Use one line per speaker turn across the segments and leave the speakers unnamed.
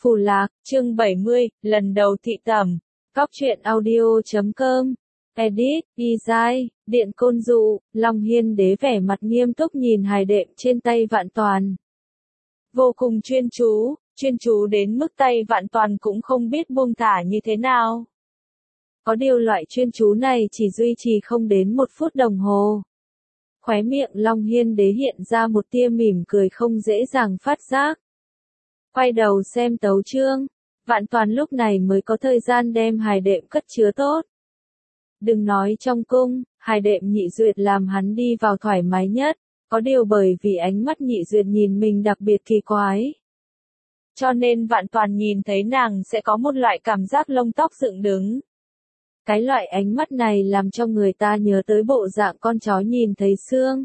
Phù Lạc, chương 70, lần đầu thị tẩm. Góc truyện audio.com. Edit, Design, Điện Côn Dụ, Long Hiên Đế vẻ mặt nghiêm túc nhìn hài đệm trên tay Vạn Toàn. Vô cùng chuyên chú đến mức tay Vạn Toàn cũng không biết buông thả như thế nào. Có điều loại chuyên chú này chỉ duy trì không đến 1 phút đồng hồ. Khóe miệng Long Hiên Đế hiện ra một tia mỉm cười không dễ dàng phát giác. Quay đầu xem tấu chương, Vạn Toàn lúc này mới có thời gian đem hài đệm cất chứa tốt. Đừng nói trong cung, hài đệm Nhị Duyệt làm hắn đi vào thoải mái nhất, có điều bởi vì ánh mắt Nhị Duyệt nhìn mình đặc biệt kỳ quái. Cho nên Vạn Toàn nhìn thấy nàng sẽ có một loại cảm giác lông tóc dựng đứng. Cái loại ánh mắt này làm cho người ta nhớ tới bộ dạng con chó nhìn thấy xương.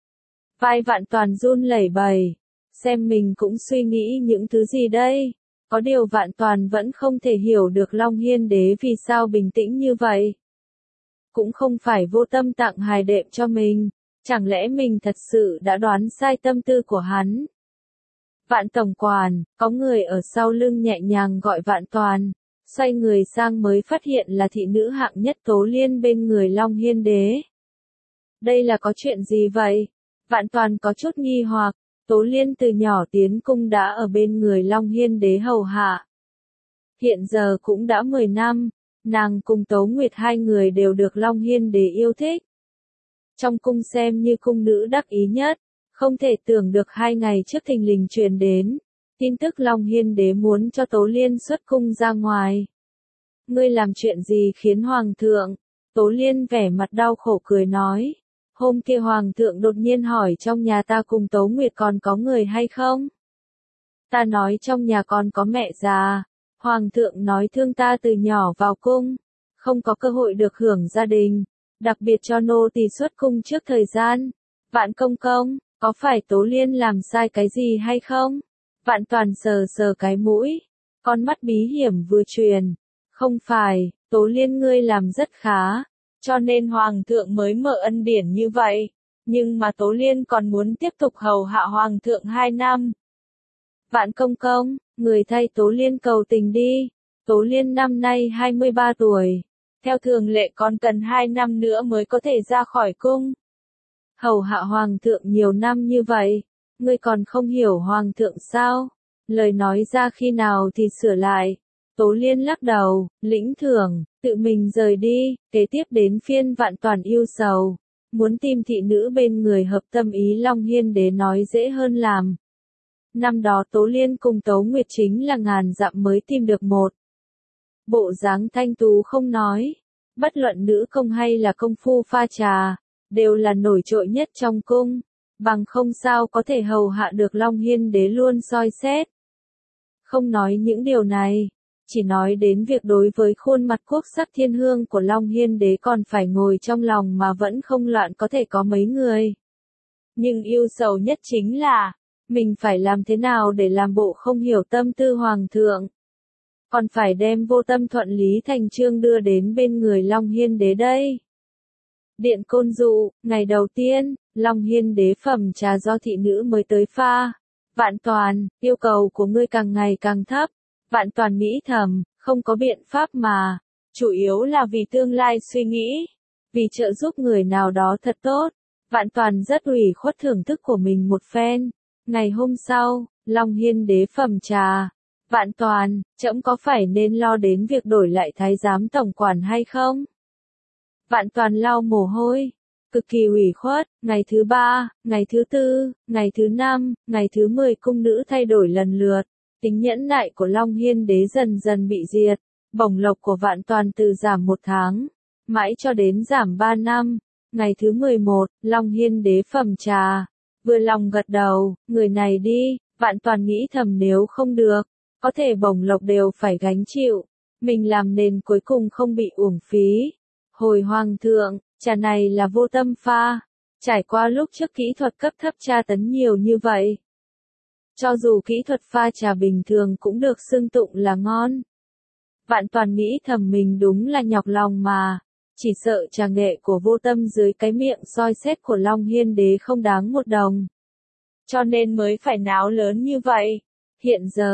Vai Vạn Toàn run lẩy bẩy, xem mình cũng suy nghĩ những thứ gì đây. Có điều Vạn Toàn vẫn không thể hiểu được Long Hiên Đế vì sao bình tĩnh như vậy. Cũng không phải vô tâm tặng hài đệm cho mình, chẳng lẽ mình thật sự đã đoán sai tâm tư của hắn. Vạn tổng quản, có người ở sau lưng nhẹ nhàng gọi Vạn Toàn, xoay người sang mới phát hiện là thị nữ hạng nhất Tố Liên bên người Long Hiên Đế. Đây là có chuyện gì vậy? Vạn Toàn có chút nghi hoặc. Tố Liên từ nhỏ tiến cung đã ở bên người Long Hiên Đế hầu hạ. Hiện giờ cũng đã 10 năm, nàng cùng Tố Nguyệt hai người đều được Long Hiên Đế yêu thích. Trong cung xem như cung nữ đắc ý nhất, không thể tưởng được 2 ngày trước thình lình truyền đến. Tin tức Long Hiên Đế muốn cho Tố Liên xuất cung ra ngoài. Ngươi làm chuyện gì khiến Hoàng thượng? Tố Liên vẻ mặt đau khổ cười nói. Hôm kia Hoàng thượng đột nhiên hỏi trong nhà ta cùng Tố Nguyệt còn có người hay không? Ta nói trong nhà còn có mẹ già. Hoàng thượng nói thương ta từ nhỏ vào cung, không có cơ hội được hưởng gia đình, đặc biệt cho nô tỳ xuất cung trước thời gian. Vạn công công, có phải Tố Liên làm sai cái gì hay không? Vạn Toàn sờ sờ cái mũi, con mắt bí hiểm vừa truyền. Không phải, Tố Liên ngươi làm rất khá, cho nên Hoàng thượng mới mở ân điển như vậy, nhưng mà Tố Liên còn muốn tiếp tục hầu hạ Hoàng thượng 2 năm. Vạn công công, người thay Tố Liên cầu tình đi, Tố Liên năm nay 23 tuổi, theo thường lệ còn cần 2 năm nữa mới có thể ra khỏi cung. Hầu hạ Hoàng thượng nhiều năm như vậy, ngươi còn không hiểu Hoàng thượng sao? Lời nói ra khi nào thì sửa lại. Tố Liên lắc đầu, lĩnh thưởng, tự mình rời đi, kế tiếp đến phiên Vạn Toàn yêu sầu. Muốn tìm thị nữ bên người hợp tâm ý Long Hiên Đế nói dễ hơn làm. Năm đó Tố Liên cùng Tố Nguyệt chính là ngàn dặm mới tìm được một. Bộ dáng thanh tú không nói, bất luận nữ công hay là công phu pha trà, đều là nổi trội nhất trong cung, bằng không sao có thể hầu hạ được Long Hiên Đế luôn soi xét. Không nói những điều này, chỉ nói đến việc đối với khuôn mặt quốc sắc thiên hương của Long Hiên Đế còn phải ngồi trong lòng mà vẫn không loạn có thể có mấy người. Nhưng yêu sầu nhất chính là, mình phải làm thế nào để làm bộ không hiểu tâm tư Hoàng thượng. Còn phải đem Vô Tâm thuận lý thành chương đưa đến bên người Long Hiên Đế đây. Điện Côn Dụ, ngày đầu tiên, Long Hiên Đế phẩm trà do thị nữ mới tới pha. Vạn Toàn, yêu cầu của ngươi càng ngày càng thấp. Vạn Toàn nghĩ thầm, không có biện pháp mà, chủ yếu là vì tương lai suy nghĩ, vì trợ giúp người nào đó thật tốt. Vạn Toàn rất ủy khuất thưởng thức của mình một phen. Ngày hôm sau, Long Hiên Đế phẩm trà. Vạn Toàn, trẫm có phải nên lo đến việc đổi lại thái giám tổng quản hay không? Vạn Toàn lau mồ hôi, cực kỳ ủy khuất. Ngày thứ 3, ngày thứ 4, ngày thứ 5, ngày thứ 10 cung nữ thay đổi lần lượt. Tính nhẫn nại của Long Hiên Đế dần dần bị diệt, bổng lộc của Vạn Toàn từ giảm 1 tháng, mãi cho đến giảm 3 năm. Ngày thứ 11, Long Hiên Đế phẩm trà, vừa lòng gật đầu, người này đi. Vạn Toàn nghĩ thầm nếu không được, có thể bổng lộc đều phải gánh chịu, mình làm nên cuối cùng không bị uổng phí. Hồi Hoàng thượng, trà này là Vô Tâm pha, trải qua lúc trước kỹ thuật cấp thấp tra tấn nhiều như vậy. Cho dù kỹ thuật pha trà bình thường cũng được xưng tụng là ngon. Vạn Toàn nghĩ thầm mình đúng là nhọc lòng mà, chỉ sợ trà nghệ của Vô Tâm dưới cái miệng soi xét của Long Hiên Đế không đáng 1 đồng. Cho nên mới phải náo lớn như vậy. Hiện giờ,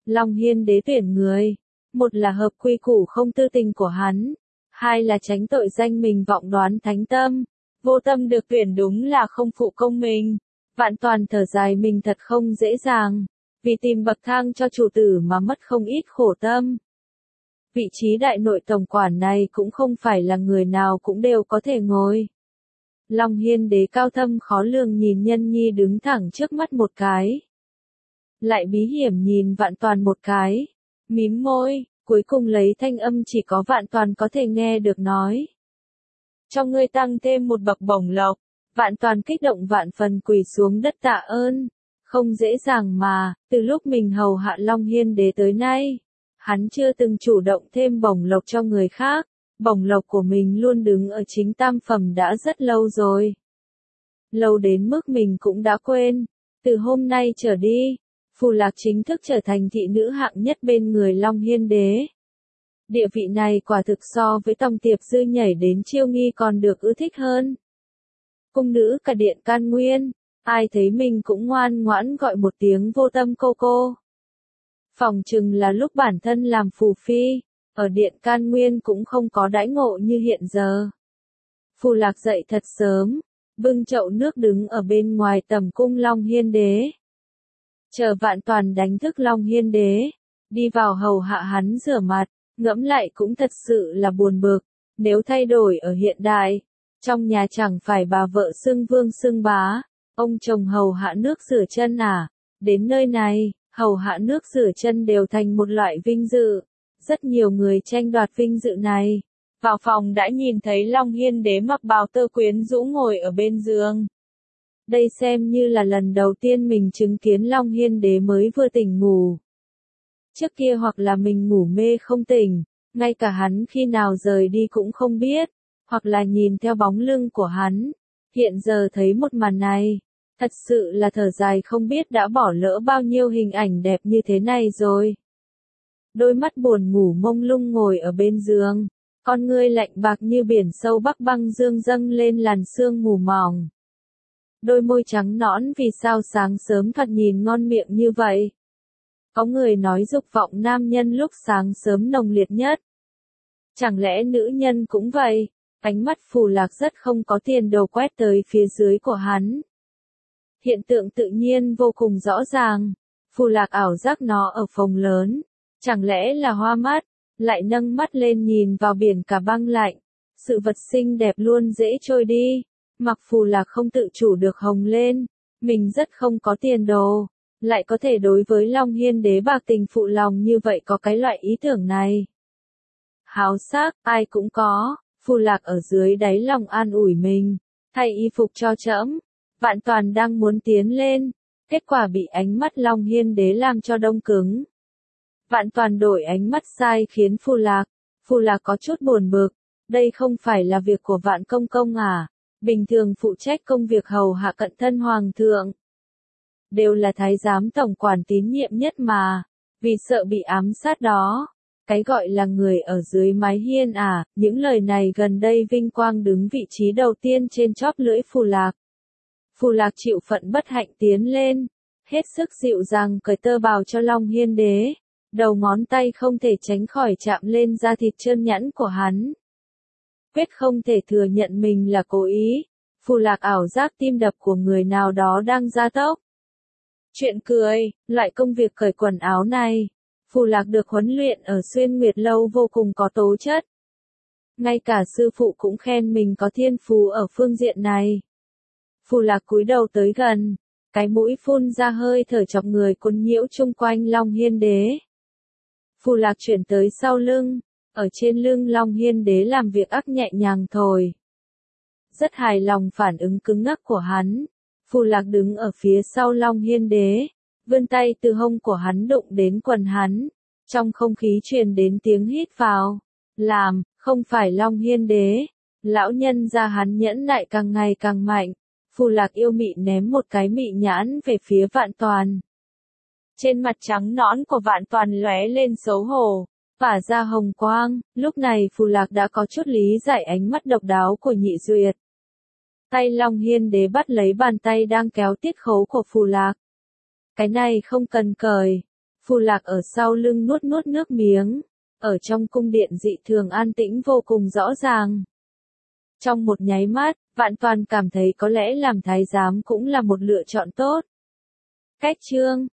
Long Hiên Đế tuyển người, một là hợp quy củ không tư tình của hắn, hai là tránh tội danh mình vọng đoán thánh tâm. Vô Tâm được tuyển đúng là không phụ công mình. Vạn Toàn thở dài mình thật không dễ dàng, vì tìm bậc thang cho chủ tử mà mất không ít khổ tâm. Vị trí đại nội tổng quản này cũng không phải là người nào cũng đều có thể ngồi. Long Hiên Đế cao thâm khó lường nhìn Nhân Nhi đứng thẳng trước mắt một cái. Lại bí hiểm nhìn Vạn Toàn một cái, mím môi, cuối cùng lấy thanh âm chỉ có Vạn Toàn có thể nghe được nói. Cho ngươi tăng thêm một bậc bổng lộc. Vạn Toàn kích động vạn phần quỳ xuống đất tạ ơn. Không dễ dàng mà, từ lúc mình hầu hạ Long Hiên Đế tới nay, hắn chưa từng chủ động thêm bổng lộc cho người khác. Bổng lộc của mình luôn đứng ở chính tam phẩm đã rất lâu rồi. Lâu đến mức mình cũng đã quên. Từ hôm nay trở đi, Phù Lạc chính thức trở thành thị nữ hạng nhất bên người Long Hiên Đế. Địa vị này quả thực so với Tòng Tiệp Dư nhảy đến Chiêu Nghi còn được ưa thích hơn. Cung nữ cả điện Can Nguyên, ai thấy mình cũng ngoan ngoãn gọi một tiếng Vô Tâm cô cô. Phỏng chừng là lúc bản thân làm phù phi, ở điện Can Nguyên cũng không có đãi ngộ như hiện giờ. Phù Lạc dậy thật sớm, bưng chậu nước đứng ở bên ngoài tầm cung Long Hiên Đế. Chờ Vạn Toàn đánh thức Long Hiên Đế, đi vào hầu hạ hắn rửa mặt. Ngẫm lại cũng thật sự là buồn bực, nếu thay đổi ở hiện đại, trong nhà chẳng phải bà vợ xưng vương xưng bá, ông chồng hầu hạ nước rửa chân à, đến nơi này, hầu hạ nước rửa chân đều thành một loại vinh dự, rất nhiều người tranh đoạt vinh dự này. Vào phòng đã nhìn thấy Long Hiên Đế mặc bào tơ quyến rũ ngồi ở bên giường. Đây xem như là lần đầu tiên mình chứng kiến Long Hiên Đế mới vừa tỉnh ngủ. Trước kia hoặc là mình ngủ mê không tỉnh, ngay cả hắn khi nào rời đi cũng không biết, hoặc là nhìn theo bóng lưng của hắn. Hiện giờ thấy một màn này, thật sự là thở dài không biết đã bỏ lỡ bao nhiêu hình ảnh đẹp như thế này rồi. Đôi mắt buồn ngủ mông lung ngồi ở bên giường, con ngươi lạnh bạc như biển sâu Bắc băng dương dâng lên làn sương mù mỏng. Đôi môi trắng nõn vì sao sáng sớm thoạt nhìn ngon miệng như vậy. Có người nói dục vọng nam nhân lúc sáng sớm nồng liệt nhất. Chẳng lẽ nữ nhân cũng vậy? Ánh mắt Phù Lạc rất không có tiền đồ quét tới phía dưới của hắn. Hiện tượng tự nhiên vô cùng rõ ràng. Phù Lạc ảo giác nó ở phòng lớn. Chẳng lẽ là hoa mắt? Lại nâng mắt lên nhìn vào biển cả băng lạnh. Sự vật xinh đẹp luôn dễ trôi đi. Mặc Phù Lạc không tự chủ được hồng lên. Mình rất không có tiền đồ. Lại có thể đối với Long Hiên Đế bạc tình phụ lòng như vậy có cái loại ý tưởng này. Háo sắc, ai cũng có, Phù Lạc ở dưới đáy lòng an ủi mình, thay y phục cho trẫm. Vạn Toàn đang muốn tiến lên, kết quả bị ánh mắt Long Hiên Đế làm cho đông cứng. Vạn Toàn đổi ánh mắt sai khiến Phù Lạc có chút buồn bực, đây không phải là việc của Vạn Công Công à, bình thường phụ trách công việc hầu hạ cận thân hoàng thượng. Đều là thái giám tổng quản tín nhiệm nhất mà, vì sợ bị ám sát đó. Cái gọi là người ở dưới mái hiên à, những lời này gần đây vinh quang đứng vị trí đầu tiên trên chóp lưỡi Phù Lạc. Phù Lạc chịu phận bất hạnh tiến lên, hết sức dịu dàng cởi tơ bào cho Long Hiên Đế, đầu ngón tay không thể tránh khỏi chạm lên da thịt trơn nhẵn của hắn. Quyết không thể thừa nhận mình là cố ý, Phù Lạc ảo giác tim đập của người nào đó đang gia tốc. Chuyện cười, loại công việc cởi quần áo này, Phù Lạc được huấn luyện ở Xuyên Nguyệt Lâu vô cùng có tố chất. Ngay cả sư phụ cũng khen mình có thiên phú ở phương diện này. Phù Lạc cúi đầu tới gần, cái mũi phun ra hơi thở chọc người cuốn nhiễu chung quanh Long Hiên Đế. Phù Lạc chuyển tới sau lưng, ở trên lưng Long Hiên Đế làm việc ác nhẹ nhàng thổi. Rất hài lòng phản ứng cứng ngắc của hắn. Phù Lạc đứng ở phía sau Long Hiên Đế, vươn tay từ hông của hắn đụng đến quần hắn, trong không khí truyền đến tiếng hít vào. Làm, không phải Long Hiên Đế, lão nhân gia hắn nhẫn nại càng ngày càng mạnh. Phù Lạc yêu mị ném một cái mị nhãn về phía Vạn Toàn. Trên mặt trắng nõn của Vạn Toàn lóe lên xấu hổ, tỏa ra hồng quang, lúc này Phù Lạc đã có chút lý giải ánh mắt độc đáo của Nhị Duyệt. Tay Long Hiên Đế bắt lấy bàn tay đang kéo tiết khấu của Phù Lạc. Cái này không cần cởi. Phù Lạc ở sau lưng nuốt nuốt nước miếng. Ở trong cung điện dị thường an tĩnh vô cùng rõ ràng. Trong một nháy mắt, Vạn Toàn cảm thấy có lẽ làm thái giám cũng là một lựa chọn tốt. Cách chương